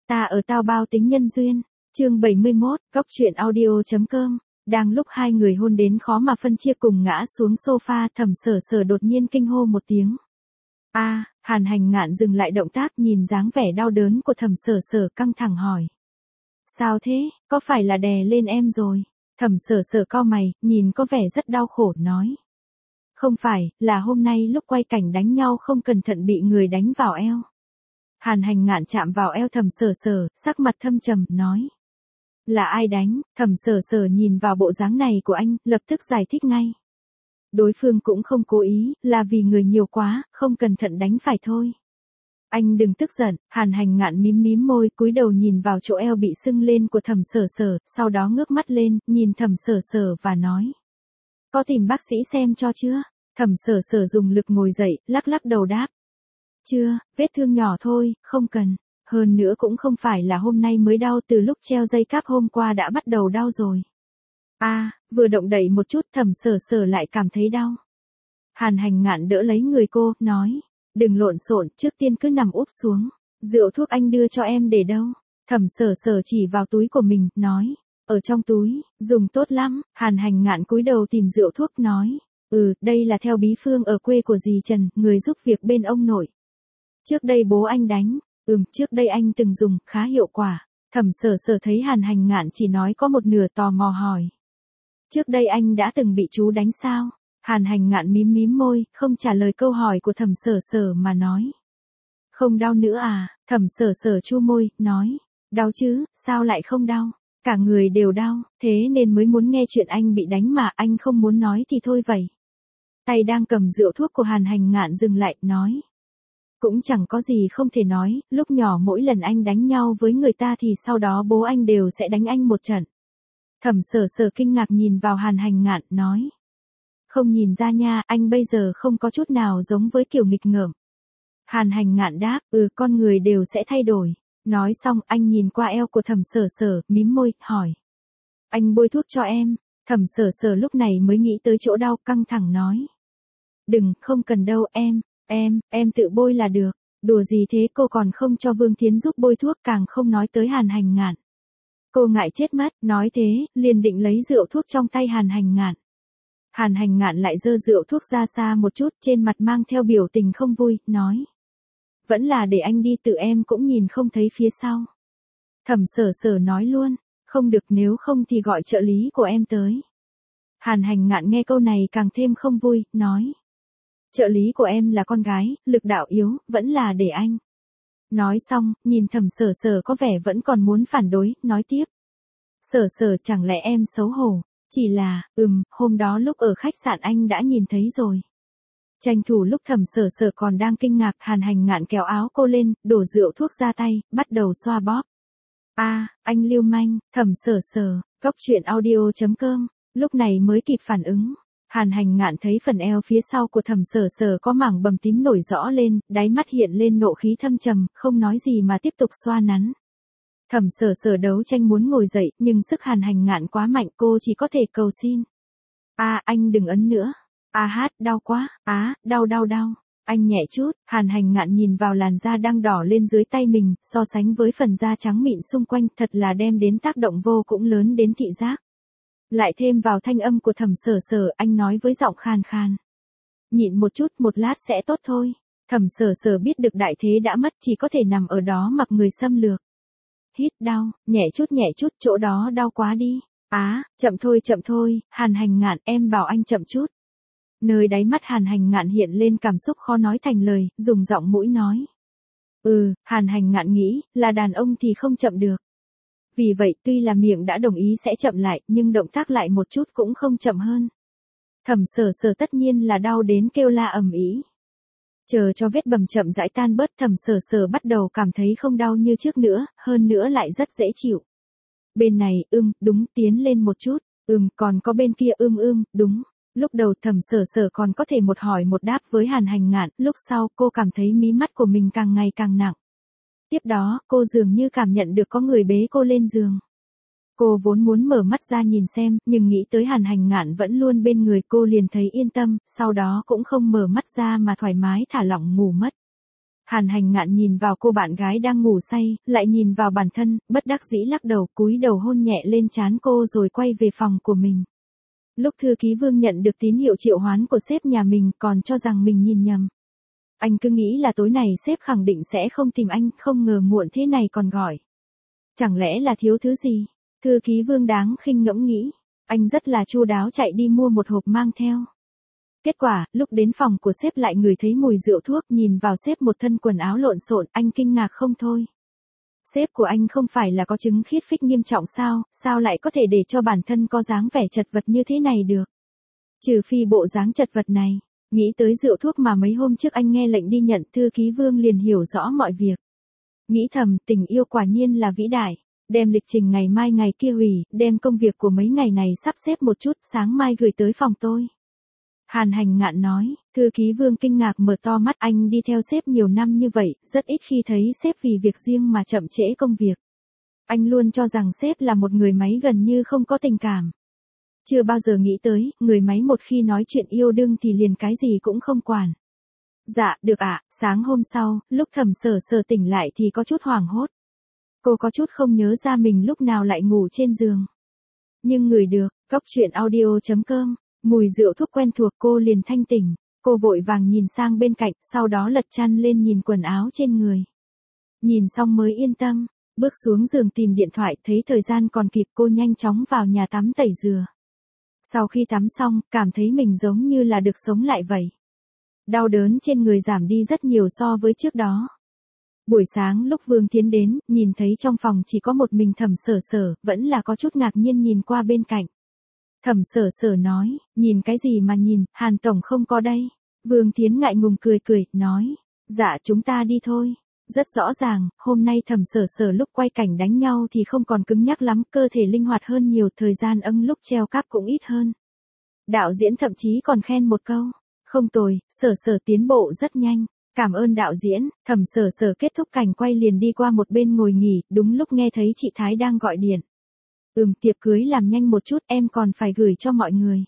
Ta ở tao bao tính nhân duyên. Chương 71, Góc truyện audio.com. Đang lúc hai người hôn đến khó mà phân chia cùng ngã xuống sofa, Thẩm Sở Sở đột nhiên kinh hô một tiếng. Hàn Hành Ngạn dừng lại động tác, nhìn dáng vẻ đau đớn của Thẩm Sở Sở căng thẳng hỏi. Sao thế, có phải là đè lên em rồi? Thẩm Sở Sở cau mày, nhìn có vẻ rất đau khổ, nói. Không phải, là hôm nay lúc quay cảnh đánh nhau không cẩn thận bị người đánh vào eo. Hàn Hành Ngạn chạm vào eo Thẩm Sở Sở, sắc mặt thâm trầm, nói. Là ai đánh? Thẩm Sở Sở nhìn vào bộ dáng này của anh, lập tức giải thích ngay. Đối phương cũng không cố ý, là vì người nhiều quá, không cẩn thận đánh phải thôi. Anh đừng tức giận. Hàn Hành Ngạn mím mím môi, cúi đầu nhìn vào chỗ eo bị sưng lên của Thẩm Sở Sở, sau đó ngước mắt lên, nhìn Thẩm Sở Sở và nói. Có tìm bác sĩ xem cho chưa? Thẩm Sở Sở dùng lực ngồi dậy, lắc lắc đầu đáp. Chưa, vết thương nhỏ thôi, không cần. Hơn nữa cũng không phải là hôm nay mới đau, từ lúc treo dây cáp hôm qua đã bắt đầu đau rồi. Vừa động đậy một chút Thẩm Sở Sở lại cảm thấy đau. Hàn Hành Ngạn đỡ lấy người cô, nói. Đừng lộn xộn, trước tiên cứ nằm úp xuống. Rượu thuốc anh đưa cho em để đâu? Thẩm Sở Sở chỉ vào túi của mình, nói. Ở trong túi, dùng tốt lắm. Hàn Hành Ngạn cúi đầu tìm rượu thuốc, nói. Đây là theo bí phương ở quê của dì Trần, người giúp việc bên ông nội. Trước đây bố anh đánh. Trước đây anh từng dùng, khá hiệu quả. Thẩm Sở Sở thấy Hàn Hành Ngạn chỉ nói có một nửa, tò mò hỏi. Trước đây anh đã từng bị chú đánh sao? Hàn Hành Ngạn mím mím môi, không trả lời câu hỏi của Thẩm Sở Sở mà nói. Không đau nữa à? Thẩm Sở Sở chu môi, nói. Đau chứ, sao lại không đau? Cả người đều đau, thế nên mới muốn nghe chuyện anh bị đánh mà anh không muốn nói thì thôi vậy. Tay đang cầm rượu thuốc của Hàn Hành Ngạn dừng lại, nói. Cũng chẳng có gì không thể nói, lúc nhỏ mỗi lần anh đánh nhau với người ta thì sau đó bố anh đều sẽ đánh anh một trận. Thẩm Sở Sở kinh ngạc nhìn vào Hàn Hành Ngạn, nói. Không nhìn ra nha, anh bây giờ không có chút nào giống với kiểu nghịch ngợm. Hàn Hành Ngạn đáp, con người đều sẽ thay đổi. Nói xong, anh nhìn qua eo của Thẩm Sở Sở, mím môi, hỏi. Anh bôi thuốc cho em. Thẩm Sở Sở lúc này mới nghĩ tới chỗ đau, căng thẳng nói. Đừng, không cần đâu em tự bôi là được. Đùa gì thế, cô còn không cho Vương Thiến giúp bôi thuốc, càng không nói tới Hàn Hành Ngạn. Cô ngại chết mất, nói thế, liền định lấy rượu thuốc trong tay Hàn Hành Ngạn. Hàn Hành Ngạn lại giơ rượu thuốc ra xa một chút, trên mặt mang theo biểu tình không vui, nói. Vẫn là để anh đi, tự em cũng nhìn không thấy phía sau. Thẩm Sở Sở nói luôn, không được, nếu không thì gọi trợ lý của em tới. Hàn Hành Ngạn nghe câu này càng thêm không vui, nói. Trợ lý của em là con gái, lực đạo yếu, vẫn là để anh. Nói xong, nhìn Thẩm Sở Sở có vẻ vẫn còn muốn phản đối, nói tiếp. Sở Sở, chẳng lẽ em xấu hổ? Chỉ là, hôm đó lúc ở khách sạn anh đã nhìn thấy rồi. Tranh thủ lúc Thẩm Sở Sở còn đang kinh ngạc, Hàn Hành Ngạn kéo áo cô lên, đổ rượu thuốc ra tay, bắt đầu xoa bóp. Anh lưu manh. Thẩm Sở Sở, Góc truyện audio.com, lúc này mới kịp phản ứng. Hàn Hành Ngạn thấy phần eo phía sau của Thẩm Sở Sở có mảng bầm tím nổi rõ lên, đáy mắt hiện lên nộ khí thâm trầm, không nói gì mà tiếp tục xoa nắn. Thẩm Sở Sở đấu tranh muốn ngồi dậy, nhưng sức Hàn Hành Ngạn quá mạnh, cô chỉ có thể cầu xin. Anh đừng ấn nữa. Đau quá. Đau. Anh nhẹ chút. Hàn Hành Ngạn nhìn vào làn da đang đỏ lên dưới tay mình, so sánh với phần da trắng mịn xung quanh, thật là đem đến tác động vô cùng lớn đến thị giác. Lại thêm vào thanh âm của Thẩm Sở Sở, anh nói với giọng khàn khàn. Nhịn một chút, một lát sẽ tốt thôi. Thẩm Sở Sở biết được đại thế đã mất, chỉ có thể nằm ở đó mặc người xâm lược. Hít đau, nhẹ chút, chỗ đó đau quá đi. Chậm thôi, Hàn Hành Ngạn, em bảo anh chậm chút. Nơi đáy mắt Hàn Hành Ngạn hiện lên cảm xúc khó nói thành lời, dùng giọng mũi nói. Hàn Hành Ngạn nghĩ, là đàn ông thì không chậm được. Vì vậy, tuy là miệng đã đồng ý sẽ chậm lại, nhưng động tác lại một chút cũng không chậm hơn. Thẩm Sở Sở tất nhiên là đau đến kêu la ầm ĩ. Chờ cho vết bầm chậm rãi tan bớt, Thẩm Sở Sở bắt đầu cảm thấy không đau như trước nữa, hơn nữa lại rất dễ chịu. Bên này, đúng, tiến lên một chút, còn có bên kia, đúng. Lúc đầu Thẩm Sở Sở còn có thể một hỏi một đáp với Hàn Hành Ngạn, lúc sau cô cảm thấy mí mắt của mình càng ngày càng nặng. Tiếp đó, cô dường như cảm nhận được có người bế cô lên giường. Cô vốn muốn mở mắt ra nhìn xem, nhưng nghĩ tới Hàn Hành Ngạn vẫn luôn bên người, cô liền thấy yên tâm, sau đó cũng không mở mắt ra mà thoải mái thả lỏng ngủ mất. Hàn Hành Ngạn nhìn vào cô bạn gái đang ngủ say, lại nhìn vào bản thân, bất đắc dĩ lắc đầu, cúi đầu hôn nhẹ lên trán cô rồi quay về phòng của mình. Lúc thư ký Vương nhận được tín hiệu triệu hoán của sếp nhà mình còn cho rằng mình nhìn nhầm. Anh cứ nghĩ là tối này sếp khẳng định sẽ không tìm anh, không ngờ muộn thế này còn gọi. Chẳng lẽ là thiếu thứ gì? Thư ký Vương đáng khinh ngẫm nghĩ. Anh rất là chu đáo chạy đi mua một hộp mang theo. Kết quả, lúc đến phòng của sếp lại ngửi thấy mùi rượu thuốc, nhìn vào sếp một thân quần áo lộn xộn, anh kinh ngạc không thôi. Sếp của anh không phải là có chứng khiết phích nghiêm trọng sao lại có thể để cho bản thân có dáng vẻ chật vật như thế này được. Trừ phi bộ dáng chật vật này, nghĩ tới rượu thuốc mà mấy hôm trước anh nghe lệnh đi nhận, thư ký Vương liền hiểu rõ mọi việc. Nghĩ thầm, tình yêu quả nhiên là vĩ đại, đem lịch trình ngày mai ngày kia hủy, đem công việc của mấy ngày này sắp xếp một chút, sáng mai gửi tới phòng tôi. Hàn Hành Ngạn nói, thư ký Vương kinh ngạc mở to mắt, anh đi theo sếp nhiều năm như vậy, rất ít khi thấy sếp vì việc riêng mà chậm trễ công việc. Anh luôn cho rằng sếp là một người máy gần như không có tình cảm. Chưa bao giờ nghĩ tới, người máy một khi nói chuyện yêu đương thì liền cái gì cũng không quản. Dạ, được ạ. Sáng hôm sau, lúc Thẩm Sở Sở tỉnh lại thì có chút hoảng hốt. Cô có chút không nhớ ra mình lúc nào lại ngủ trên giường. Nhưng ngửi được, góc truyện audio.com, mùi rượu thuốc quen thuộc cô liền thanh tỉnh. Cô vội vàng nhìn sang bên cạnh, sau đó lật chăn lên nhìn quần áo trên người. Nhìn xong mới yên tâm, bước xuống giường tìm điện thoại, thấy thời gian còn kịp, cô nhanh chóng vào nhà tắm tẩy rửa. Sau khi tắm xong, cảm thấy mình giống như là được sống lại vậy. Đau đớn trên người giảm đi rất nhiều so với trước đó. Buổi sáng lúc Vương tiến đến, nhìn thấy trong phòng chỉ có một mình Thẩm Sở Sở, vẫn là có chút ngạc nhiên nhìn qua bên cạnh. Thẩm Sở Sở nói, nhìn cái gì mà nhìn, Hàn Tổng không có đây. Vương Tiến ngại ngùng cười, nói, dạ chúng ta đi thôi. Rất rõ ràng, hôm nay Thẩm Sở Sở lúc quay cảnh đánh nhau thì không còn cứng nhắc lắm, cơ thể linh hoạt hơn nhiều, thời gian lúc treo cáp cũng ít hơn. Đạo diễn thậm chí còn khen một câu, không tồi, Sở Sở tiến bộ rất nhanh. Cảm ơn đạo diễn. Thẩm Sở Sở kết thúc cảnh quay liền đi qua một bên ngồi nghỉ, đúng lúc nghe thấy chị Thái đang gọi điện. Tiệc cưới làm nhanh một chút, em còn phải gửi cho mọi người.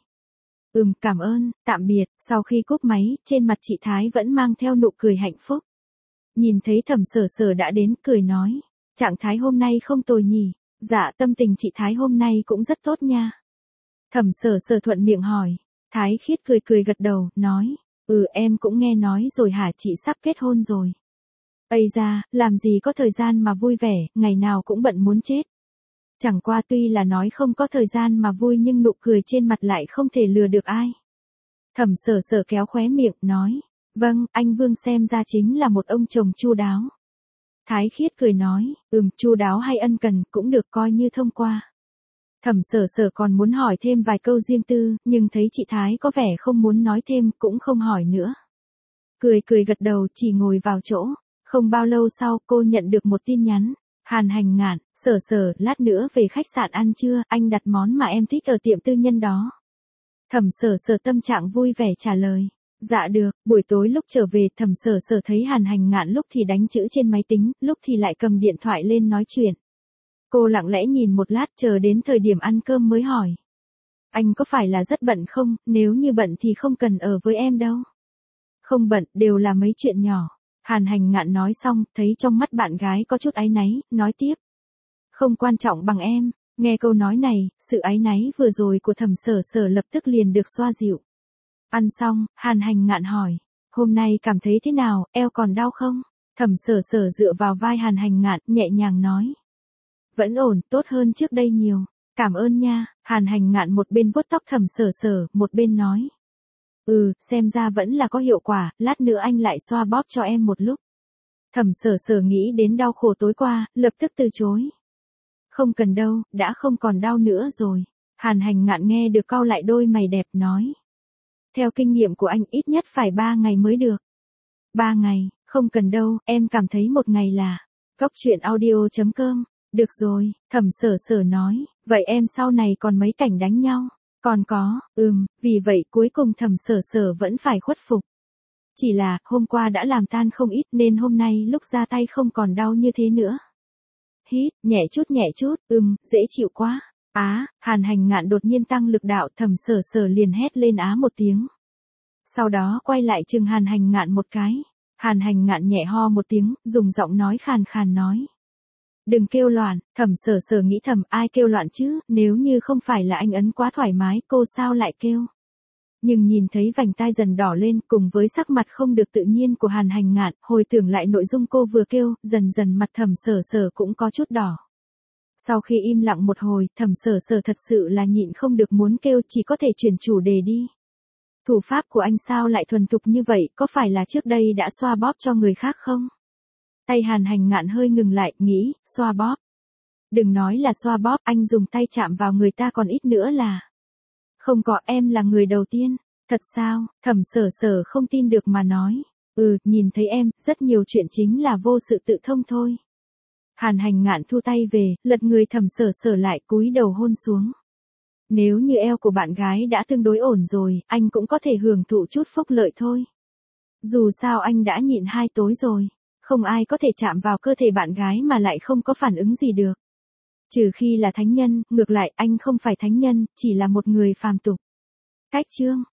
Cảm ơn, tạm biệt. Sau khi cúp máy, trên mặt chị Thái vẫn mang theo nụ cười hạnh phúc. Nhìn thấy Thẩm Sở Sở đã đến, cười nói, trạng thái hôm nay không tồi nhỉ. Dạ, tâm tình chị Thái hôm nay cũng rất tốt nha. Thẩm Sở Sở thuận miệng hỏi. Thái Khiết cười gật đầu, nói, em cũng nghe nói rồi hả, chị sắp kết hôn rồi. Ây da, làm gì có thời gian mà vui vẻ, ngày nào cũng bận muốn chết. Chẳng qua tuy là nói không có thời gian mà vui nhưng nụ cười trên mặt lại không thể lừa được ai. Thẩm Sở Sở kéo khóe miệng, nói, vâng, anh Vương xem ra chính là một ông chồng chu đáo. Thái Khiết cười nói, chu đáo hay ân cần cũng được coi như thông qua. Thẩm Sở Sở còn muốn hỏi thêm vài câu riêng tư, nhưng thấy chị Thái có vẻ không muốn nói thêm, cũng không hỏi nữa. Cười gật đầu, chỉ ngồi vào chỗ. Không bao lâu sau, cô nhận được một tin nhắn. Hàn Hành Ngạn, Sở Sở, lát nữa về khách sạn ăn trưa, anh đặt món mà em thích ở tiệm tư nhân đó. Thẩm Sở Sở tâm trạng vui vẻ trả lời. Dạ được. Buổi tối lúc trở về, Thẩm Sở Sở thấy Hàn Hành Ngạn lúc thì đánh chữ trên máy tính, lúc thì lại cầm điện thoại lên nói chuyện. Cô lặng lẽ nhìn một lát, chờ đến thời điểm ăn cơm mới hỏi. Anh có phải là rất bận không, nếu như bận thì không cần ở với em đâu. Không bận, đều là mấy chuyện nhỏ. Hàn Hành Ngạn nói xong, thấy trong mắt bạn gái có chút áy náy, nói tiếp. Không quan trọng bằng em. Nghe câu nói này, sự áy náy vừa rồi của Thẩm Sở Sở lập tức liền được xoa dịu. Ăn xong, Hàn Hành Ngạn hỏi. Hôm nay cảm thấy thế nào, eo còn đau không? Thẩm Sở Sở dựa vào vai Hàn Hành Ngạn, nhẹ nhàng nói. Vẫn ổn, tốt hơn trước đây nhiều. Cảm ơn nha. Hàn Hành Ngạn một bên vuốt tóc Thẩm Sở Sở, một bên nói. Xem ra vẫn là có hiệu quả, lát nữa anh lại xoa bóp cho em một lúc. Thẩm Sở Sở nghĩ đến đau khổ tối qua, lập tức từ chối. Không cần đâu, đã không còn đau nữa rồi. Hàn Hành Ngạn nghe được cau lại đôi mày đẹp, nói. Theo kinh nghiệm của anh ít nhất phải 3 ngày mới được. 3 ngày, không cần đâu, em cảm thấy một ngày là. Góc truyện audio.com. Được rồi, Thẩm Sở Sở nói, vậy em sau này còn mấy cảnh đánh nhau? Còn có, vì vậy cuối cùng Thẩm Sở Sở vẫn phải khuất phục. Chỉ là, hôm qua đã làm tan không ít nên hôm nay lúc ra tay không còn đau như thế nữa. Hít, nhẹ chút, dễ chịu quá. Hàn Hành Ngạn đột nhiên tăng lực đạo, Thẩm Sở Sở liền hét lên một tiếng. Sau đó quay lại chừng Hàn Hành Ngạn một cái. Hàn Hành Ngạn nhẹ ho một tiếng, dùng giọng nói khàn khàn nói. Đừng kêu loạn, Thẩm Sở Sở nghĩ thầm, ai kêu loạn chứ, nếu như không phải là anh ấn quá thoải mái, cô sao lại kêu. Nhưng nhìn thấy vành tai dần đỏ lên cùng với sắc mặt không được tự nhiên của Hàn Hành Ngạn, hồi tưởng lại nội dung cô vừa kêu, dần dần mặt Thẩm Sở Sở cũng có chút đỏ. Sau khi im lặng một hồi, Thẩm Sở Sở thật sự là nhịn không được muốn kêu, chỉ có thể chuyển chủ đề đi. Thủ pháp của anh sao lại thuần thục như vậy, có phải là trước đây đã xoa bóp cho người khác không? Tay Hàn Hành Ngạn hơi ngừng lại, nghĩ, xoa bóp. Đừng nói là xoa bóp, anh dùng tay chạm vào người ta còn ít nữa là. Không có, em là người đầu tiên. Thật sao? Thẩm Sở Sở không tin được mà nói. Nhìn thấy em, rất nhiều chuyện chính là vô sự tự thông thôi. Hàn Hành Ngạn thu tay về, lật người Thẩm Sở Sở lại, cúi đầu hôn xuống. Nếu như eo của bạn gái đã tương đối ổn rồi, anh cũng có thể hưởng thụ chút phúc lợi thôi. Dù sao anh đã nhịn 2 tối rồi, không ai có thể chạm vào cơ thể bạn gái mà lại không có phản ứng gì được. Trừ khi là thánh nhân, ngược lại anh không phải thánh nhân, chỉ là một người phàm tục. Cách chương